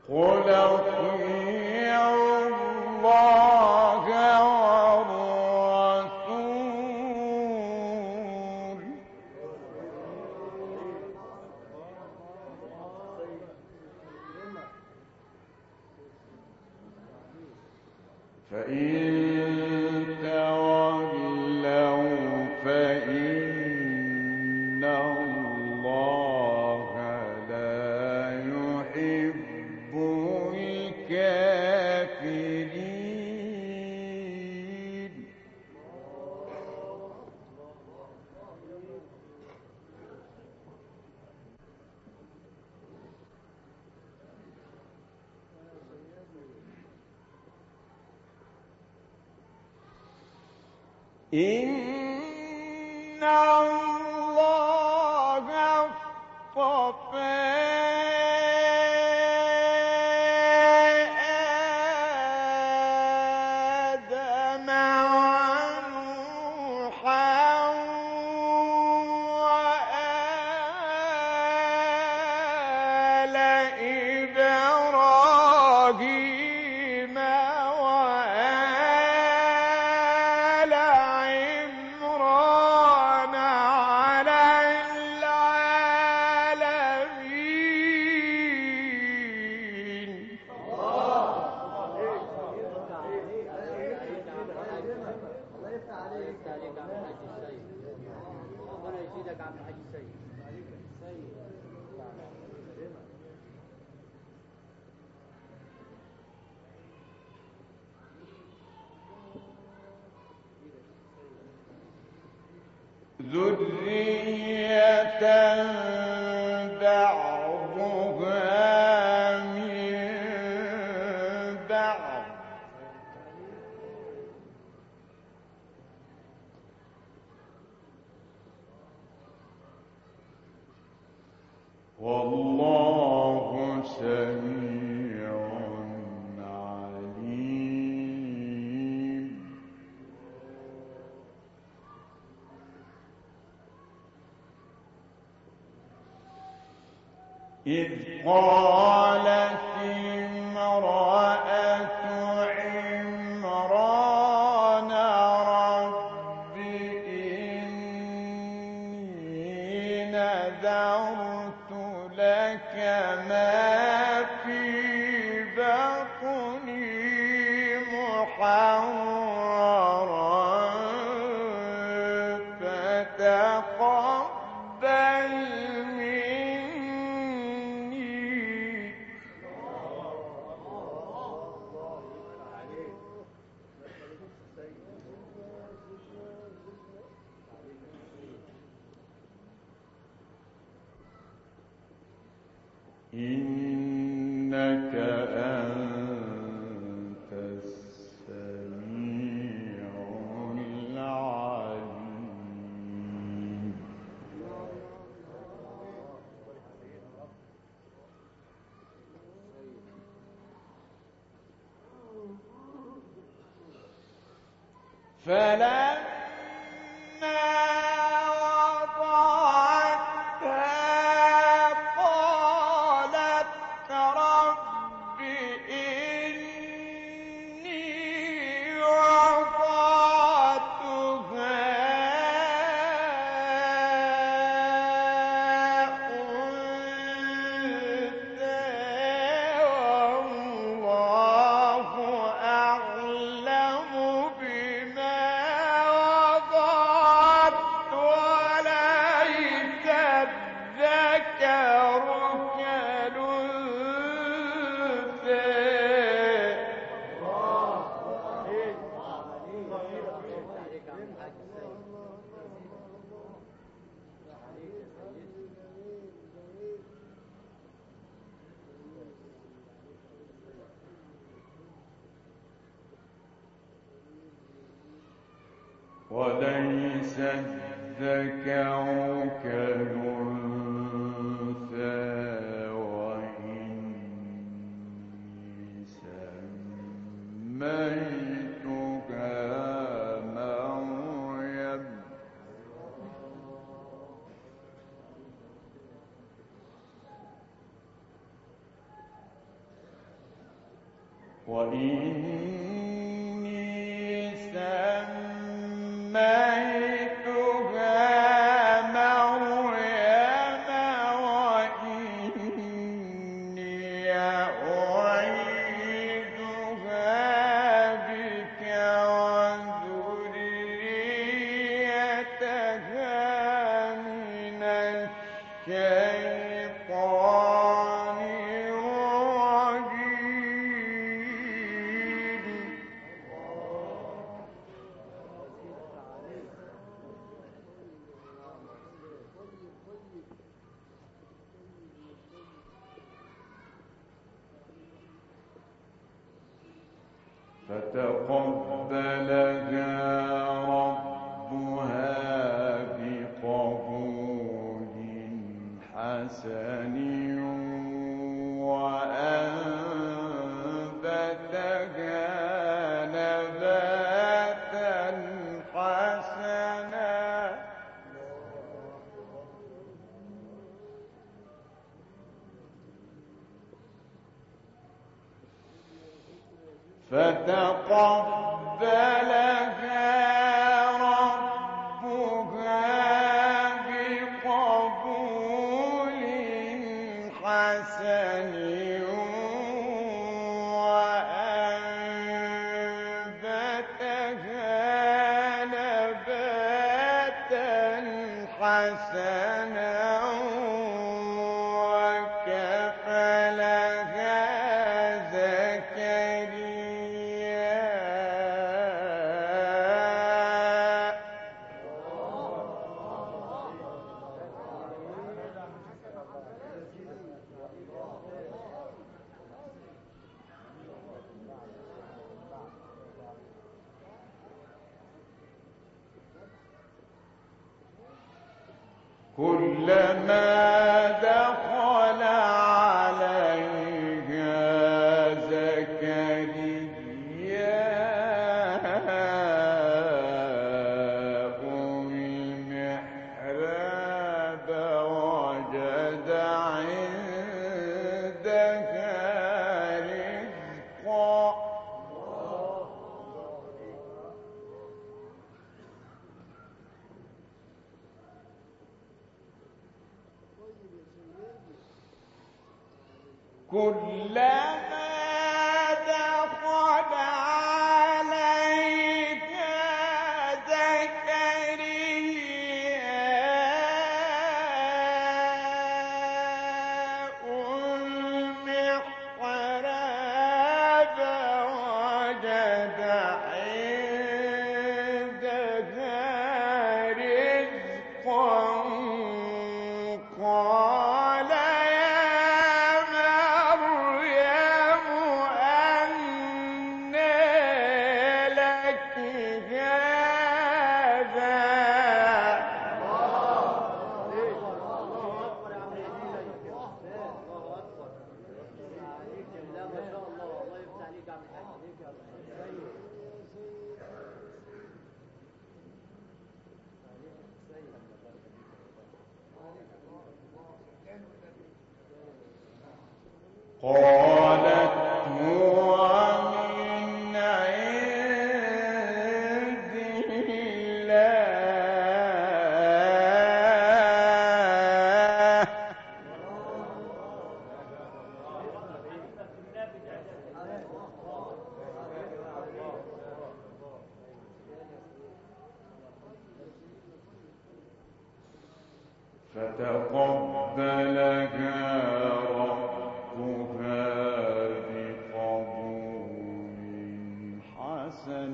قل أطيعوا الله والرسول فإن تولوا فإن الله لا يحب الكافرين. إن الله اصطفى آدم ونوحا وآل إبراهيم وآل عمران على العالمين. ذرية بعضها من بعض والله سميع عليم. إذ قالت امرأة عمران رب إني نذرت لك ما في بطني محررا فتقبل مني. إنك أنت السميع العليم. فلما وضعتها قالت رب إني وضعتها أنثى والله أعلم بما وضعت وليس الذكر وليس الذكر كالأنثى وإني سميتها مريم وإني سميتها مريم وإني أعيذها بك وذريتها من الشيطان الرجيم. فتقبلها ربها بقبول حسن وأنبتها نباتا حسنا. فتقبلها ربها بقبول حسن وأنبتها نباتا حسنا وكفلها كلما دخل عليها زكريا المحراب وجد عندها رزقا. كلما دخل عليها زكريا المحراب وجد عندها رزقا قال قالت هو من عند الله. فتقبلها ربها بقبول حسن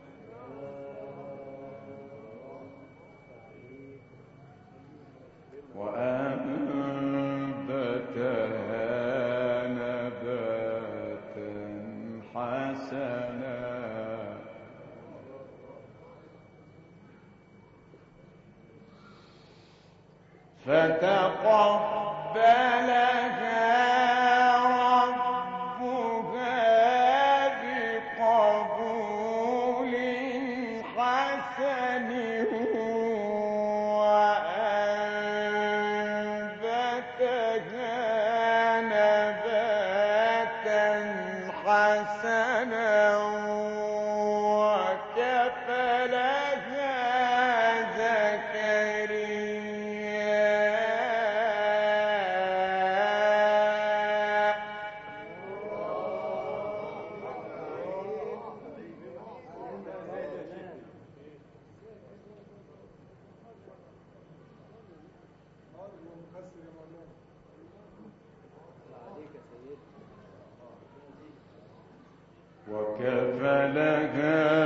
وأنبتها نباتا حسنا فتقبلها ربها بقبول حسن وأنبتها نباتا حسنا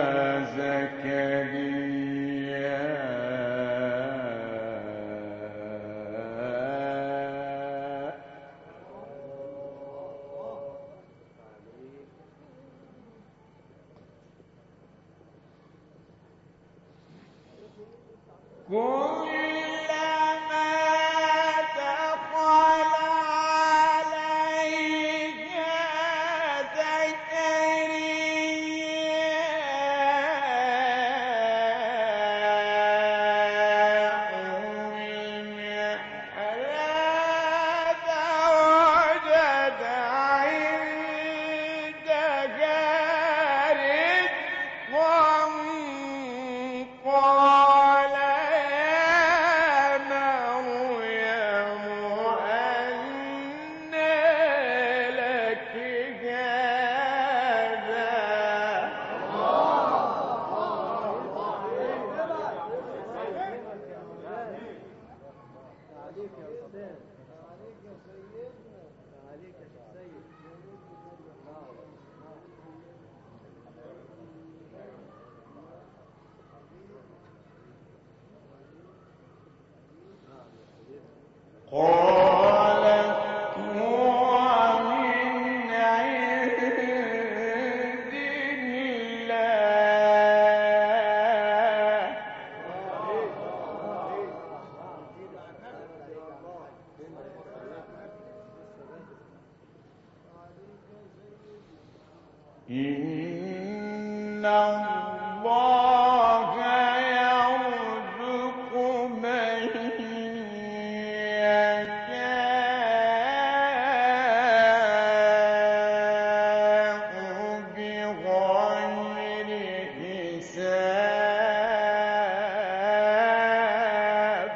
إن الله يرزق من يشاء بغير حساب.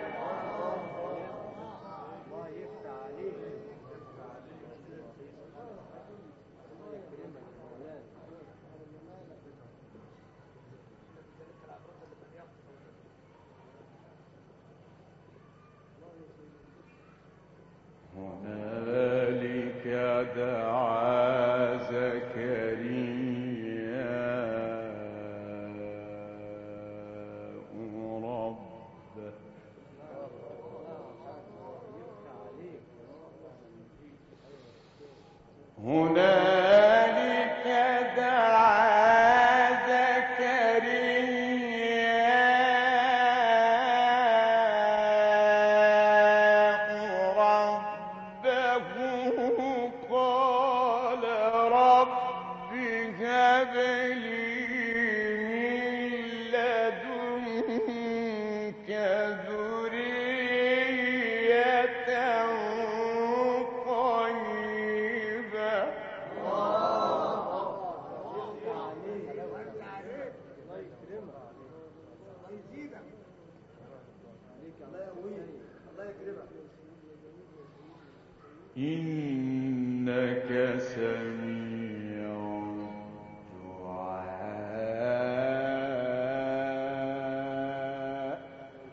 هنالك دعا زكريا ربه هنالك دعا زكريا ربه قال رب هب لي من لدنك ذرية طيبة. إنك سميع الدعاء.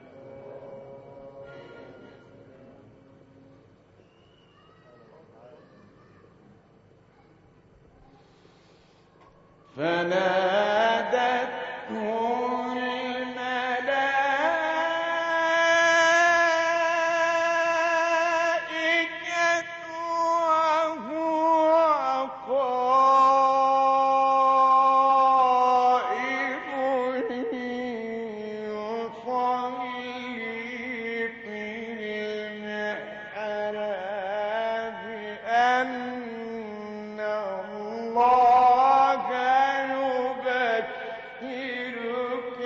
فنادته الملائكة وهو قائم يصلي في المحراب أن الله يبشرك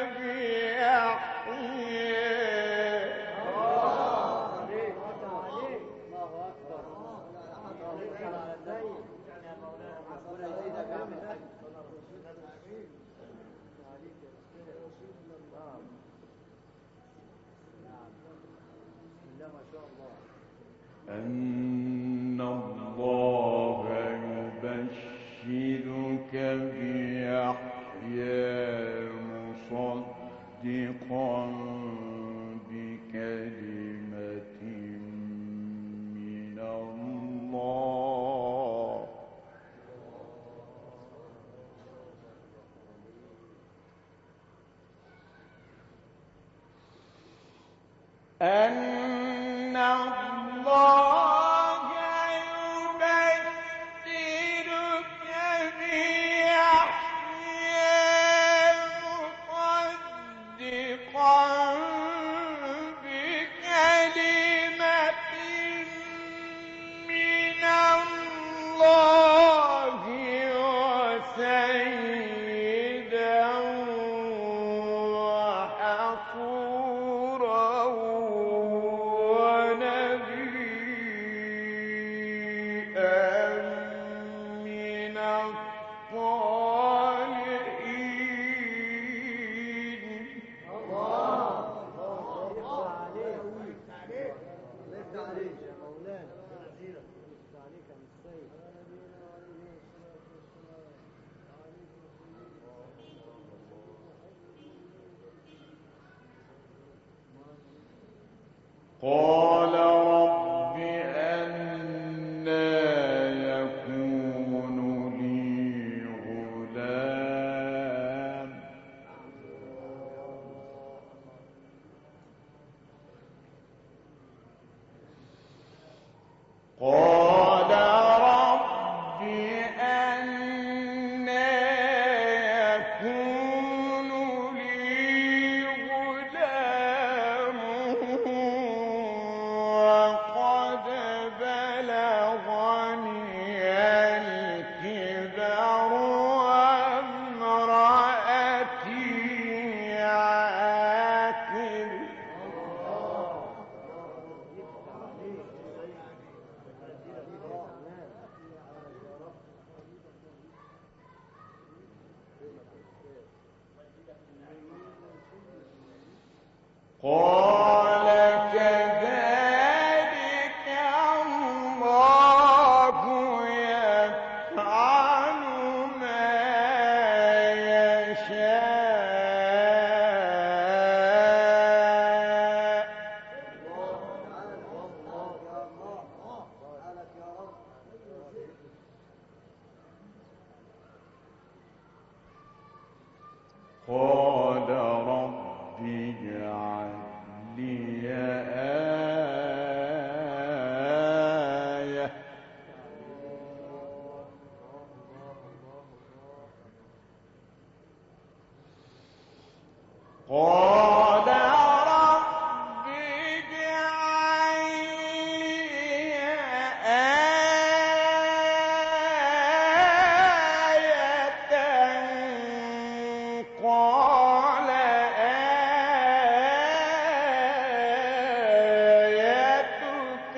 أن الله يبشرك بيحيى مصدقا بكلمة من الله أن الله يبشرك بيحيى مصدقا بكلمة من الله وسيدا وحصورا ونبيا من الصالحين. قال رب أنى يكون لي غلام قال رب أنى يكون لي غلام وقد بلغني الكبر وامرأتي عاقر. قال كذلك الله يفعل ما يشاء. قال رب اجعل لي آية قال رب اجعل لي آية قال آيتك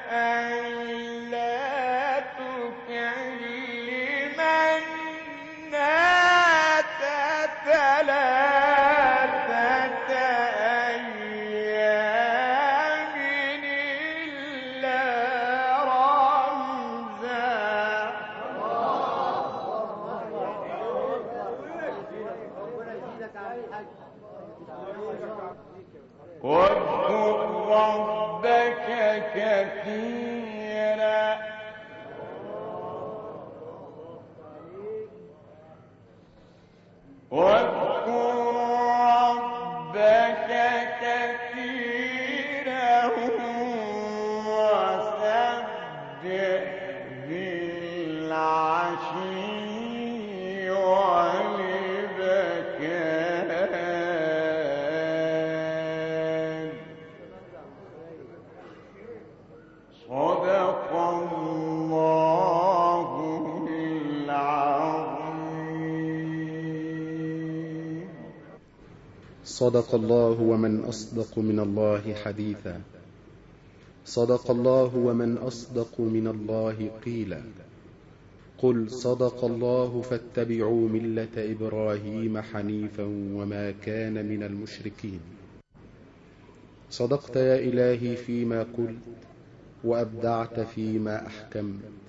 ألا تكلم الناس ثلاثة أيام إلا رمزا. واذكر ربك كثيرا واذكر ربك كثيرا وسبح بالعشي والإبكار. صدق الله العظيم. صدق الله ومن أصدق من الله حديثا. صدق الله ومن أصدق من الله قيلا. قل صدق الله فاتبعوا ملة إبراهيم حنيفا وما كان من المشركين. صدقت يا إلهي فيما قلت وأبدعت فيما أحكمت